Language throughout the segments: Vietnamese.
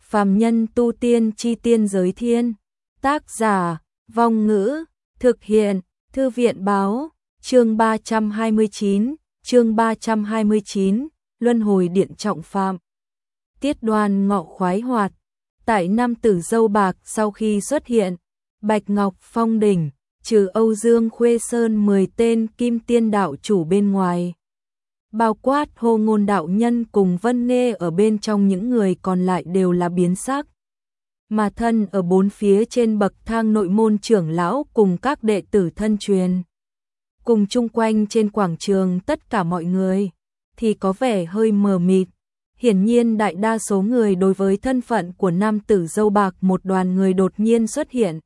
Phàm nhân tu tiên chi tiên giới thiên. Tác giả, Vong Ngữ, thực hiện, Thư viện báo, chương 329, Luân hồi điện trọng phạm. Tiết Đoan Ngọ khoái hoạt. Tại Nam Tử Dâu Bạc sau khi xuất hiện, Bạch Ngọc Phong đỉnh, trừ Âu Dương Khuê Sơn 10 tên kim tiên đạo chủ bên ngoài, bao quát Hồ Ngôn đạo nhân cùng Vân Nghê ở bên trong, những người còn lại đều là biến sắc. Mà thân ở bốn phía trên bậc thang nội môn trưởng lão cùng các đệ tử thân truyền, cùng chung quanh trên quảng trường tất cả mọi người thì có vẻ hơi mờ mịt. Hiển nhiên đại đa số người đối với thân phận của Nam Tử Dâu Bạc, một đoàn người đột nhiên xuất hiện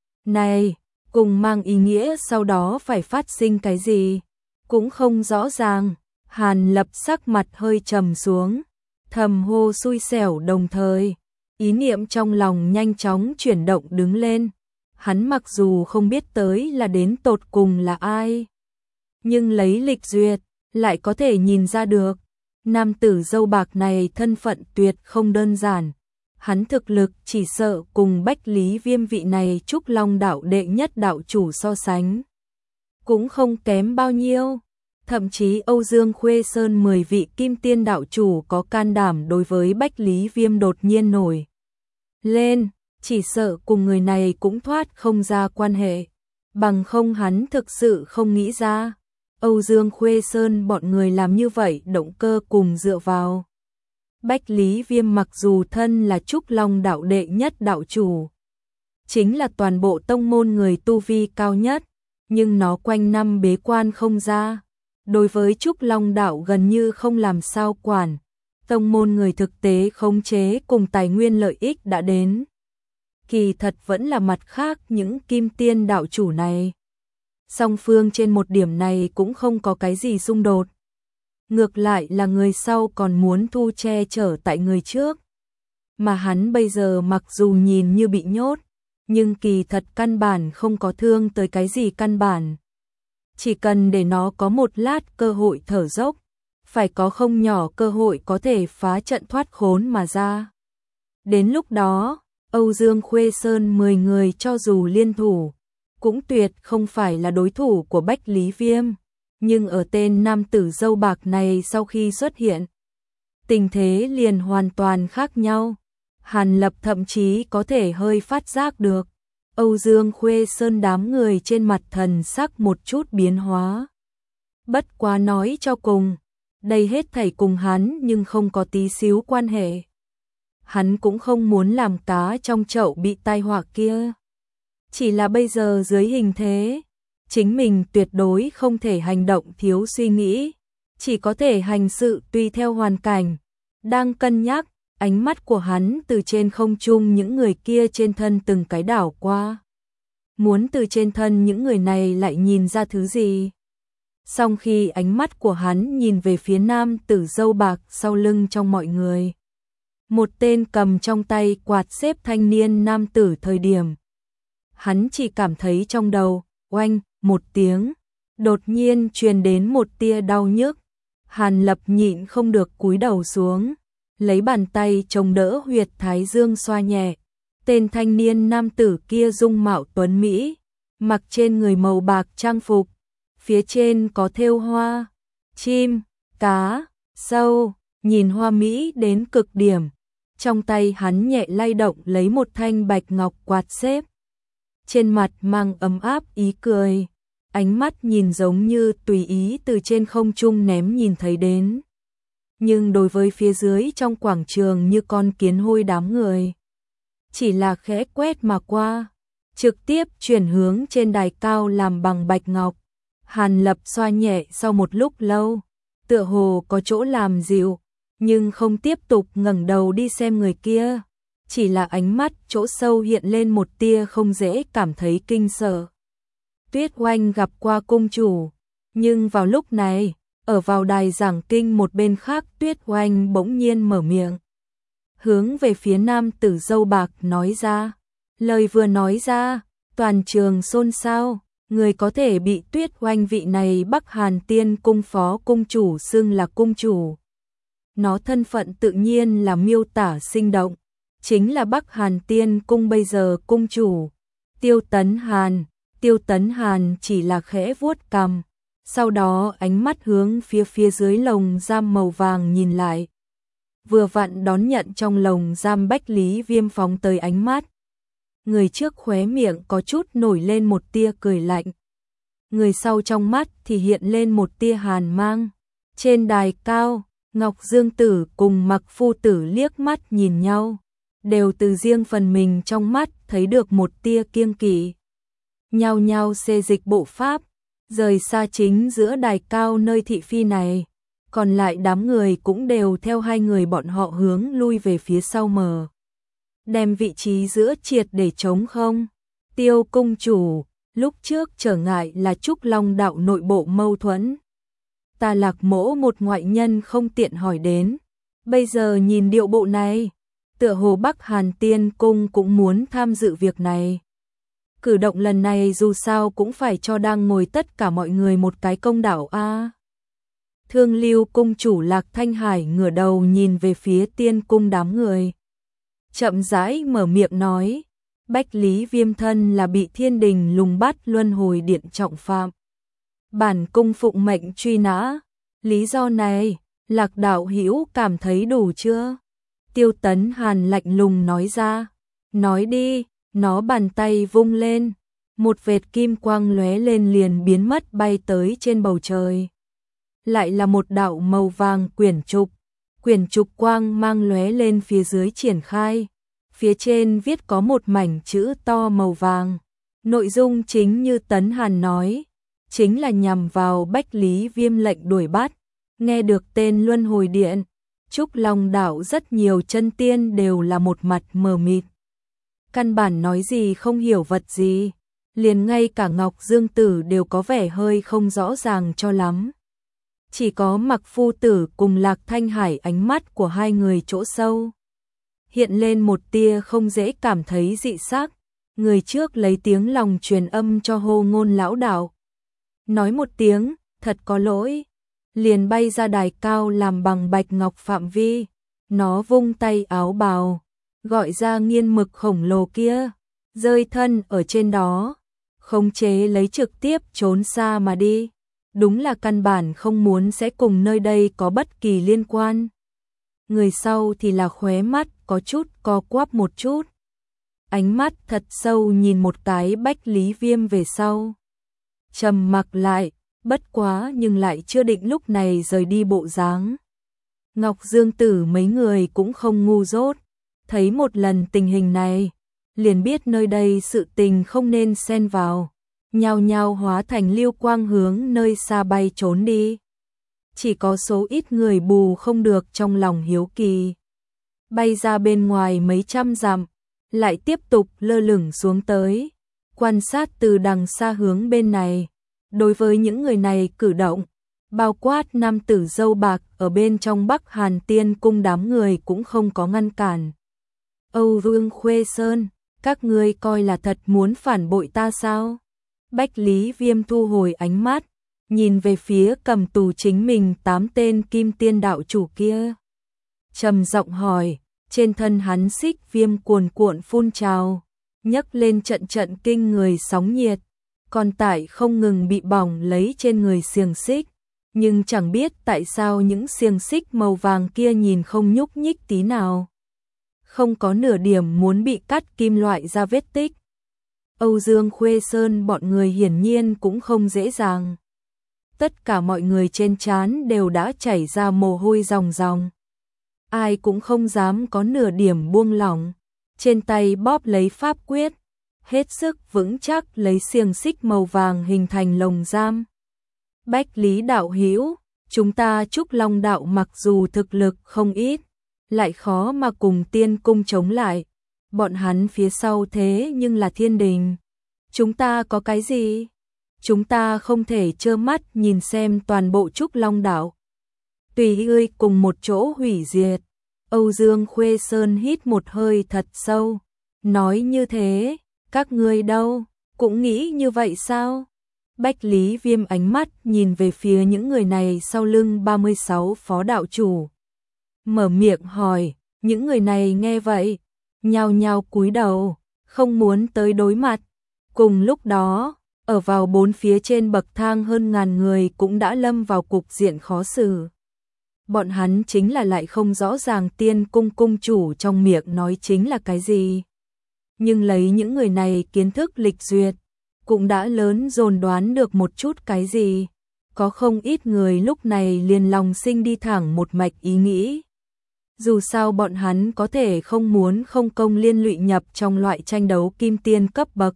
này, cùng mang ý nghĩa sau đó phải phát sinh cái gì, cũng không rõ ràng. Hàn Lập sắc mặt hơi trầm xuống, thầm hô xui xẻo, đồng thời ý niệm trong lòng nhanh chóng chuyển động đứng lên. Hắn mặc dù không biết tới là đến tột cùng là ai, nhưng lấy lịch duyệt lại có thể nhìn ra được Nam Tử Dâu Bạc này thân phận tuyệt không đơn giản. Hắn thực lực chỉ sợ cùng Bách Lý Viêm vị này Trúc Long đạo đệ nhất đạo chủ so sánh cũng không kém bao nhiêu. Thậm chí Âu Dương Khuê Sơn 10 vị kim tiên đạo chủ có can đảm đối với Bách Lý Viêm đột nhiên nổi lên, chỉ sợ cùng người này cũng thoát không ra quan hệ. Bằng không hắn thực sự không nghĩ ra Âu Dương Khuê Sơn bọn người làm như vậy động cơ cùng dựa vào. Bách Lý Viêm mặc dù thân là Trúc Long đạo đệ nhất đạo chủ, chính là toàn bộ tông môn người tu vi cao nhất, nhưng nó quanh năm bế quan không ra, đối với Trúc Long đạo gần như không làm sao quản. Tông môn người thực tế khống chế cùng tài nguyên lợi ích đã đến, kỳ thật vẫn là mặt khác những kim tiên đạo chủ này. Song phương trên một điểm này cũng không có cái gì xung đột. Ngược lại là người sau còn muốn thu che chở tại người trước. Mà hắn bây giờ mặc dù nhìn như bị nhốt, nhưng kỳ thật căn bản không có thương tới cái gì căn bản. Chỉ cần để nó có một lát cơ hội thở dốc, phải có không nhỏ cơ hội có thể phá trận thoát khốn mà ra. Đến lúc đó, Âu Dương Khuê Sơn 10 người cho dù liên thủ, cũng tuyệt không phải là đối thủ của Bách Lý Viêm. Nhưng ở tên Nam Tử Dâu Bạc này sau khi xuất hiện, tình thế liền hoàn toàn khác nhau. Hàn Lập thậm chí có thể hơi phát giác được Âu Dương Khuê Sơn đám người trên mặt thần sắc một chút biến hóa. Bất quá nói cho cùng, đây hết thảy cùng hắn nhưng không có tí xíu quan hệ. Hắn cũng không muốn làm cá trong chậu bị tai họa kia. Chỉ là bây giờ dưới hình thế, chính mình tuyệt đối không thể hành động thiếu suy nghĩ, chỉ có thể hành sự tùy theo hoàn cảnh. Đang cân nhắc, ánh mắt của hắn từ trên không trung những người kia trên thân từng cái đảo qua. Muốn từ trên thân những người này lại nhìn ra thứ gì. Song khi ánh mắt của hắn nhìn về phía Nam Tử Dâu Bạc sau lưng trong mọi người, một tên cầm trong tay quạt xếp thanh niên nam tử thời điểm, hắn chỉ cảm thấy trong đầu oanh một tiếng, đột nhiên truyền đến một tia đau nhức. Hàn Lập nhịn không được cúi đầu xuống, lấy bàn tay chống đỡ huyệt thái dương xoa nhẹ. Tên thanh niên nam tử kia dung mạo tuấn mỹ, mặc trên người màu bạc trang phục, phía trên có thêu hoa, chim, cá, sâu, nhìn hoa mỹ đến cực điểm. Trong tay hắn nhẹ lay động lấy một thanh bạch ngọc quạt xếp, trên mặt mang ấm áp ý cười, ánh mắt nhìn giống như tùy ý từ trên không trung ném nhìn thấy đến. Nhưng đối với phía dưới trong quảng trường như con kiến hôi đám người, chỉ là khẽ quét mà qua, trực tiếp chuyển hướng trên đài cao làm bằng bạch ngọc. Hàn Lập xoa nhẹ sau một lúc lâu, tựa hồ có chỗ làm dịu, nhưng không tiếp tục ngẩng đầu đi xem người kia, chỉ là ánh mắt chỗ sâu hiện lên một tia không dễ cảm thấy kinh sợ. Tuyết Oanh gặp qua cung chủ, nhưng vào lúc này, ở vào đài giảng kinh một bên khác, Tuyết Oanh bỗng nhiên mở miệng, hướng về phía Nam Tử Dâu Bạc nói ra. Lời vừa nói ra, toàn trường xôn xao. Người có thể bị Tuyết Oanh vị này Bắc Hàn Tiên cung phó cung chủ xưng là cung chủ, nó thân phận tự nhiên là miêu tả sinh động. chính là Bắc Hàn Tiên Cung bây giờ cung chủ, Tiêu Tấn Hàn. Tiêu Tấn Hàn chỉ là khẽ vuốt cằm, sau đó ánh mắt hướng phía dưới lồng giam màu vàng nhìn lại. Vừa vặn đón nhận trong lồng giam Bách Lý Viêm phóng tới ánh mắt. Người trước khóe miệng có chút nổi lên một tia cười lạnh. Người sau trong mắt thì hiện lên một tia hàn mang. Trên đài cao, Ngọc Dương Tử cùng Mặc Phu Tử liếc mắt nhìn nhau, đều từ riêng phần mình trong mắt thấy được một tia kiêng kỵ. Nhao nhao xê dịch bộ pháp, rời xa chính giữa đài cao nơi thị phi này, còn lại đám người cũng đều theo hai người bọn họ hướng lui về phía sau mở. Đem vị trí giữa triệt để trống không. Tiêu cung chủ, lúc trước trở ngại là Trúc Long đạo nội bộ mâu thuẫn. Ta Lạc Mỗ một ngoại nhân không tiện hỏi đến, bây giờ nhìn điệu bộ này, tựa hồ Bắc Hàn Tiên Cung cũng muốn tham dự việc này. Cử động lần này dù sao cũng phải cho đang ngồi tất cả mọi người một cái công đạo a. Thương Lưu cung chủ Lạc Thanh Hải ngửa đầu nhìn về phía Tiên Cung đám người. Chậm rãi mở miệng nói, Bách Lý Viêm thân là bị Thiên Đình lùng bắt luân hồi điện trọng phạm. Bản cung phụng mệnh truy nã, lý do này, Lạc đạo hữu cảm thấy đủ chưa? Tiêu Tấn Hàn lạnh lùng nói ra, nói đi. Nó bàn tay vung lên, một vệt kim quang lóe lên liền biến mất bay tới trên bầu trời. Lại là một đạo màu vàng quyển trục quang mang lóe lên phía dưới triển khai. Phía trên viết có một mảnh chữ to màu vàng. Nội dung chính như Tấn Hàn nói, chính là nhằm vào Bách Lý Viêm lệnh đuổi bắt. Nghe được tên Luân Hồi Điện, Trúc Long đảo rất nhiều chân tiên đều là một mặt mờ mịt. Căn bản nói gì không hiểu vật gì, liền ngay cả Ngọc Dương Tử đều có vẻ hơi không rõ ràng cho lắm. Chỉ có Mặc Phu Tử cùng Lạc Thanh Hải ánh mắt của hai người chỗ sâu hiện lên một tia không dễ cảm thấy dị sắc. Người trước lấy tiếng lòng truyền âm cho Hô Ngôn lão đạo, nói một tiếng, thật có lỗi, liền bay ra đài cao làm bằng bạch ngọc phạm vi. Nó vung tay áo bào, gọi ra nghiên mực khổng lồ kia, rơi thân ở trên đó, khống chế lấy trực tiếp trốn xa mà đi. Đúng là căn bản không muốn sẽ cùng nơi đây có bất kỳ liên quan. Người sau thì là khóe mắt có chút co quắp một chút. Ánh mắt thật sâu nhìn một cái Bách Lý Viêm về sau. Trầm mặc lại, bất quá nhưng lại chưa định lúc này rời đi bộ dáng. Ngọc Dương Tử mấy người cũng không ngu dốt. Thấy một lần tình hình này, liền biết nơi đây sự tình không nên xen vào, nhao nhao hóa thành lưu quang hướng nơi xa bay trốn đi. Chỉ có số ít người bù không được trong lòng hiếu kỳ. Bay ra bên ngoài mấy trăm dặm, lại tiếp tục lơ lửng xuống tới, quan sát từ đằng xa hướng bên này. Đối với những người này cử động, bao quát nam tử râu bạc ở bên trong Bắc Hàn Tiên Cung đám người cũng không có ngăn cản. Âu Vương Khuê Sơn, các ngươi coi là thật muốn phản bội ta sao? Bách Lý Viêm thu hồi ánh mắt, nhìn về phía cầm tù chính mình 8 tên kim tiên đạo chủ kia. Trầm giọng hỏi, trên thân hắn xích viêm cuồn cuộn phun trào, nhấc lên trận trận kinh người sóng nhiệt, còn tại không ngừng bị bỏng lấy trên người xiềng xích. Nhưng chẳng biết tại sao những xiềng xích màu vàng kia nhìn không nhúc nhích tí nào. Không có nửa điểm muốn bị cắt kim loại ra vết tích. Âu Dương Khuê Sơn bọn người hiển nhiên cũng không dễ dàng. Tất cả mọi người trên trán đều đã chảy ra mồ hôi ròng ròng. Ai cũng không dám có nửa điểm buông lỏng. Trên tay bóp lấy pháp quyết, hết sức vững chắc lấy xiềng xích màu vàng hình thành lồng giam. Bách Lý đạo hữu, chúng ta Trúc Long đạo mặc dù thực lực không ít, lại khó mà cùng Tiên Cung chống lại. Bọn hắn phía sau thế nhưng là Thiên Đình. Chúng ta có cái gì? Chúng ta không thể trơ mắt nhìn xem toàn bộ Trúc Long đạo tùy ngươi cùng một chỗ hủy diệt. Âu Dương Khuê Sơn hít một hơi thật sâu, nói như thế, các ngươi đâu, cũng nghĩ như vậy sao? Bách Lý Viêm ánh mắt nhìn về phía những người này sau lưng 36 phó đạo chủ. Mở miệng hỏi, những người này nghe vậy, nhao nhao cúi đầu, không muốn tới đối mặt. Cùng lúc đó, ở vào bốn phía trên bậc thang hơn ngàn người cũng đã lâm vào cục diện khó xử. Bọn hắn chính là lại không rõ ràng Tiên cung cung chủ trong miệng nói chính là cái gì. Nhưng lấy những người này kiến thức lịch duyệt, cũng đã lớn dồn đoán được một chút cái gì. Có không ít người lúc này liền lòng sinh đi thẳng một mạch ý nghĩ. Dù sao bọn hắn có thể không muốn không công liên lụy nhập trong loại tranh đấu kim tiên cấp bậc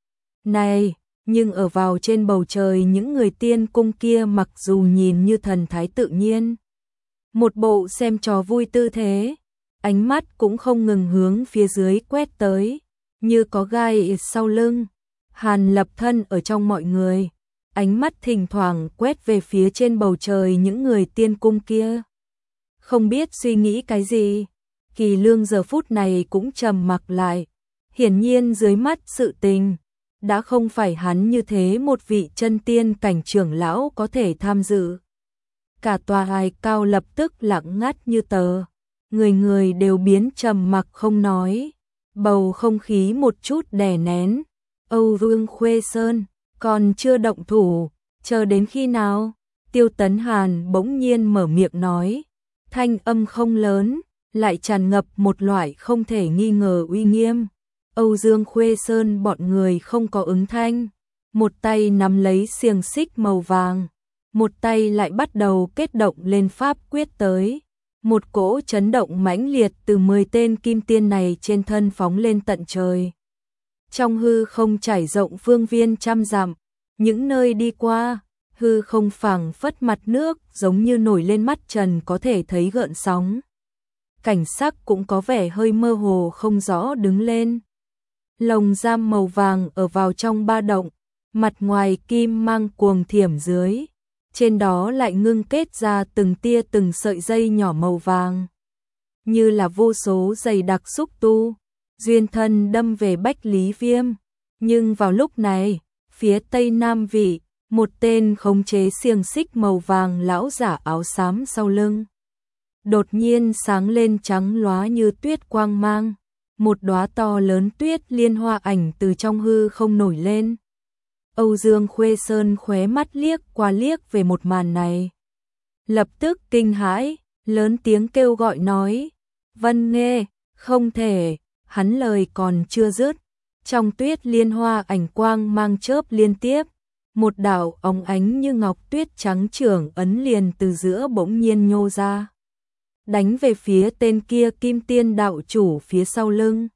này, nhưng ở vào trên bầu trời những người tiên cung kia mặc dù nhìn như thần thái tự nhiên, một bộ xem trò vui tư thế, ánh mắt cũng không ngừng hướng phía dưới quét tới, như có gai sau lưng. Hàn Lập thân ở trong mọi người, ánh mắt thỉnh thoảng quét về phía trên bầu trời những người tiên cung kia. Không biết suy nghĩ cái gì, Kỳ Lương giờ phút này cũng trầm mặc lại, hiển nhiên dưới mắt sự tình đã không phải hắn như thế một vị chân tiên cảnh trưởng lão có thể tham dự. Cả tòa hài cao lập tức lặng ngắt như tờ, người người đều biến trầm mặc không nói, bầu không khí một chút đè nén. Âu Vương Khuê Sơn còn chưa động thủ, chờ đến khi nào? Tiêu Tấn Hàn bỗng nhiên mở miệng nói, thanh âm không lớn, lại tràn ngập một loại không thể nghi ngờ uy nghiêm. Âu Dương Khuê Sơn bọn người không có ứng thanh, một tay nắm lấy xiềng xích màu vàng, một tay lại bắt đầu kết động lên pháp quyết tới. Một cỗ chấn động mãnh liệt từ 10 tên kim tiên này trên thân phóng lên tận trời. Trong hư không trải rộng phương viên trăm dặm, những nơi đi qua, hư không phẳng phất mặt nước giống như nổi lên mắt trần có thể thấy gợn sóng. Cảnh sắc cũng có vẻ hơi mơ hồ không rõ đứng lên. Lồng giam màu vàng ở vào trong ba động, mặt ngoài kim mang cuồng thiểm dưới, trên đó lại ngưng kết ra từng tia từng sợi dây nhỏ màu vàng, như là vô số dày đặc xúc tu, duyên thân đâm về Bách Lý Viêm. Nhưng vào lúc này, phía tây nam vị, một tên khống chế xiềng xích màu vàng lão giả áo xám sau lưng đột nhiên sáng lên trắng lóa như tuyết quang mang, một đóa to lớn tuyết liên hoa ảnh từ trong hư không nổi lên. Âu Dương Khuê Sơn khóe mắt liếc qua liếc về một màn này, lập tức kinh hãi, lớn tiếng kêu gọi nói, Vân Nghê, không thể. Hắn lời còn chưa dứt, trong tuyết liên hoa ảnh quang mang chớp liên tiếp, một đạo óng ánh như ngọc tuyết trắng trưởng ấn liền từ giữa bỗng nhiên nhô ra, đánh về phía tên kia kim tiên đạo chủ phía sau lưng.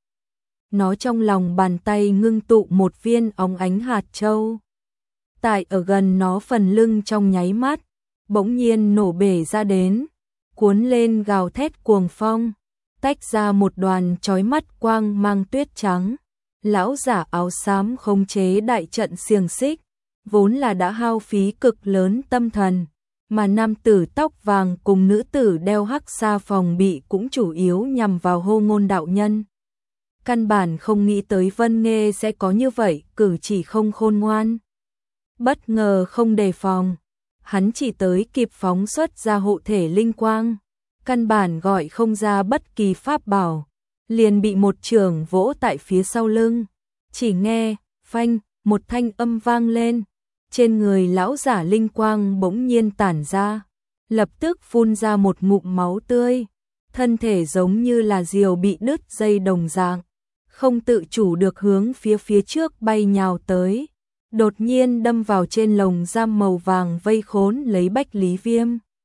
Nó trong lòng bàn tay ngưng tụ một viên óng ánh hạt châu, tại ở gần nó phần lưng trong nháy mắt, bỗng nhiên nổ bể ra đến, cuốn lên gào thét cuồng phong, tách ra một đoàn chói mắt quang mang tuyết trắng. Lão giả áo xám khống chế đại trận xiềng xích, vốn là đã hao phí cực lớn tâm thần, mà nam tử tóc vàng cùng nữ tử đeo hắc sa phòng bị cũng chủ yếu nhằm vào Hô Ngôn đạo nhân. Căn bản không nghĩ tới Vân Nghê sẽ có như vậy, cử chỉ không khôn ngoan. Bất ngờ không đề phòng, hắn chỉ tới kịp phóng xuất ra hộ thể linh quang, căn bản gọi không ra bất kỳ pháp bảo, liền bị một chưởng vỗ tại phía sau lưng. Chỉ nghe, phanh, một thanh âm vang lên, trên người lão giả linh quang bỗng nhiên tản ra, lập tức phun ra một ngụm máu tươi, thân thể giống như là diều bị đứt dây đồng dạng, không tự chủ được hướng phía trước bay nhào tới, đột nhiên đâm vào trên lồng giam màu vàng vây khốn lấy Bách Lý Viêm.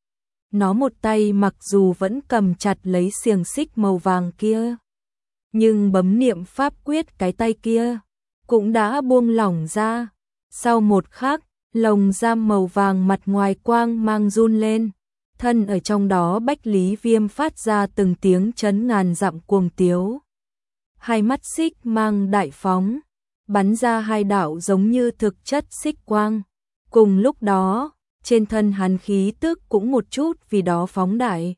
Nó một tay mặc dù vẫn cầm chặt lấy xiềng xích màu vàng kia, nhưng bấm niệm pháp quyết cái tay kia cũng đã buông lỏng ra. Sau một khắc, lồng giam màu vàng mặt ngoài quang mang run lên, thân ở trong đó Bách Lý Viêm phát ra từng tiếng chấn ngàn dặm cuồng tiếu. Hai mắt xích mang đại phóng, bắn ra hai đạo giống như thực chất xích quang. Cùng lúc đó, trên thân hắn khí tức cũng một chút vì đó phóng đại.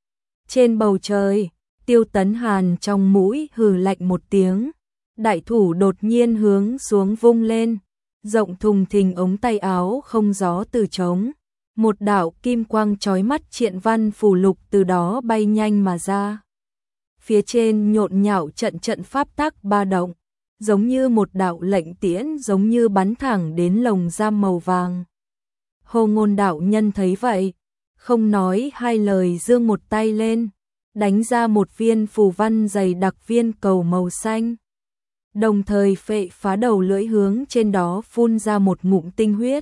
Trên bầu trời, Tiêu Tấn Hàn trong mũi hừ lạnh một tiếng, đại thủ đột nhiên hướng xuống vung lên, rộng thùng thình ống tay áo không gió từ trống, một đạo kim quang chói mắt triện văn phù lục từ đó bay nhanh mà ra. Phía trên nhộn nhạo trận trận pháp tắc ba động, giống như một đạo lệnh tiễn, giống như bắn thẳng đến lồng giam màu vàng. Hồ Ngôn đạo nhân thấy vậy, không nói hai lời, giương một tay lên, đánh ra một viên phù văn dày đặc viên cầu màu xanh. Đồng thời phệ phá đầu lưỡi hướng trên đó phun ra một ngụm tinh huyết.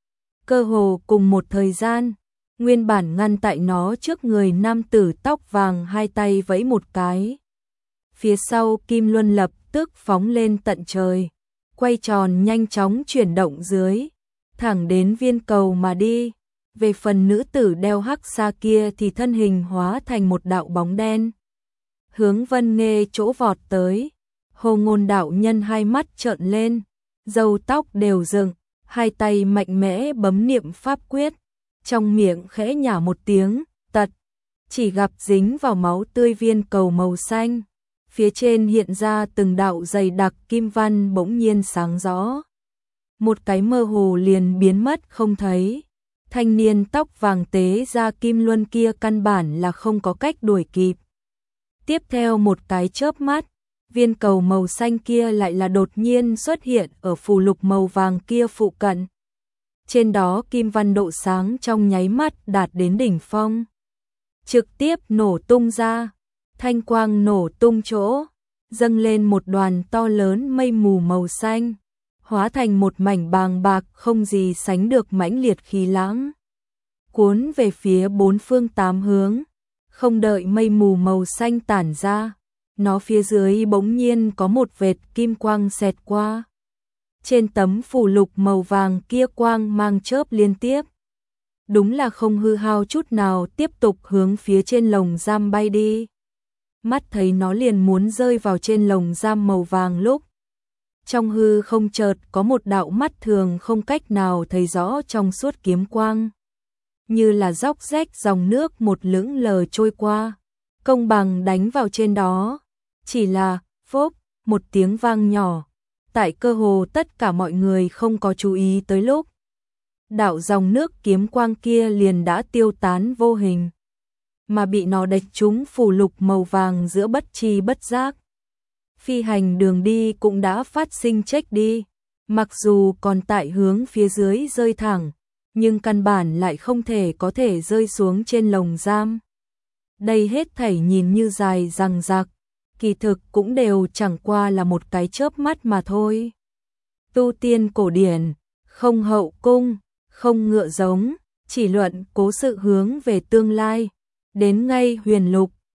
Cơ hồ cùng một thời gian, nguyên bản ngăn tại nó trước người nam tử tóc vàng hai tay vẫy một cái. Phía sau Kim Luân lập tức phóng lên tận trời, quay tròn nhanh chóng chuyển động dưới, thẳng đến viên cầu mà đi. Về phần nữ tử đeo hắc sa kia thì thân hình hóa thành một đạo bóng đen, hướng Vân Nghê chỗ vọt tới. Hồ Ngôn đạo nhân hai mắt trợn lên, râu tóc đều dựng, hai tay mạnh mẽ bấm niệm pháp quyết, trong miệng khẽ nhả một tiếng, tật, chỉ gặp dính vào máu tươi viên cầu màu xanh. Phía trên hiện ra từng đạo dày đặc kim văn bỗng nhiên sáng rõ. Một cái mơ hồ liền biến mất không thấy. Thanh niên tóc vàng tế ra kim luân kia căn bản là không có cách đuổi kịp. Tiếp theo một cái chớp mắt, viên cầu màu xanh kia lại là đột nhiên xuất hiện ở phù lục màu vàng kia phụ cận. Trên đó kim văn độ sáng trong nháy mắt đạt đến đỉnh phong, trực tiếp nổ tung ra. Thanh quang nổ tung chỗ, dâng lên một đoàn to lớn mây mù màu xanh, hóa thành một mảnh bàng bạc không gì sánh được mãnh liệt khí lãng, cuốn về phía bốn phương tám hướng. Không đợi mây mù màu xanh tản ra, nó phía dưới bỗng nhiên có một vệt kim quang xẹt qua. Trên tấm phù lục màu vàng kia quang mang chớp liên tiếp, đúng là không hư hao chút nào, tiếp tục hướng phía trên lồng giam bay đi. Mắt thấy nó liền muốn rơi vào trên lồng giam màu vàng lúc, trong hư không chợt có một đạo mắt thường không cách nào thấy rõ trong suốt kiếm quang, như là róc rách dòng nước một lững lờ trôi qua, công bằng đánh vào trên đó. Chỉ là phốc một tiếng vang nhỏ, tại cơ hồ tất cả mọi người không có chú ý tới lúc, đạo dòng nước kiếm quang kia liền đã tiêu tán vô hình, mà bị nó đạch trúng phù lục màu vàng giữa bất tri bất giác. Phi hành đường đi cũng đã phát sinh chếch đi, mặc dù còn tại hướng phía dưới rơi thẳng, nhưng căn bản lại không thể có thể rơi xuống trên lồng giam. Đây hết thảy nhìn như dài dằng dặc, kỳ thực cũng đều chẳng qua là một cái chớp mắt mà thôi. Tu tiên cổ điển, không hậu cung, không ngựa giống, chỉ luận cố sự hướng về tương lai. Đến ngay huyền lục,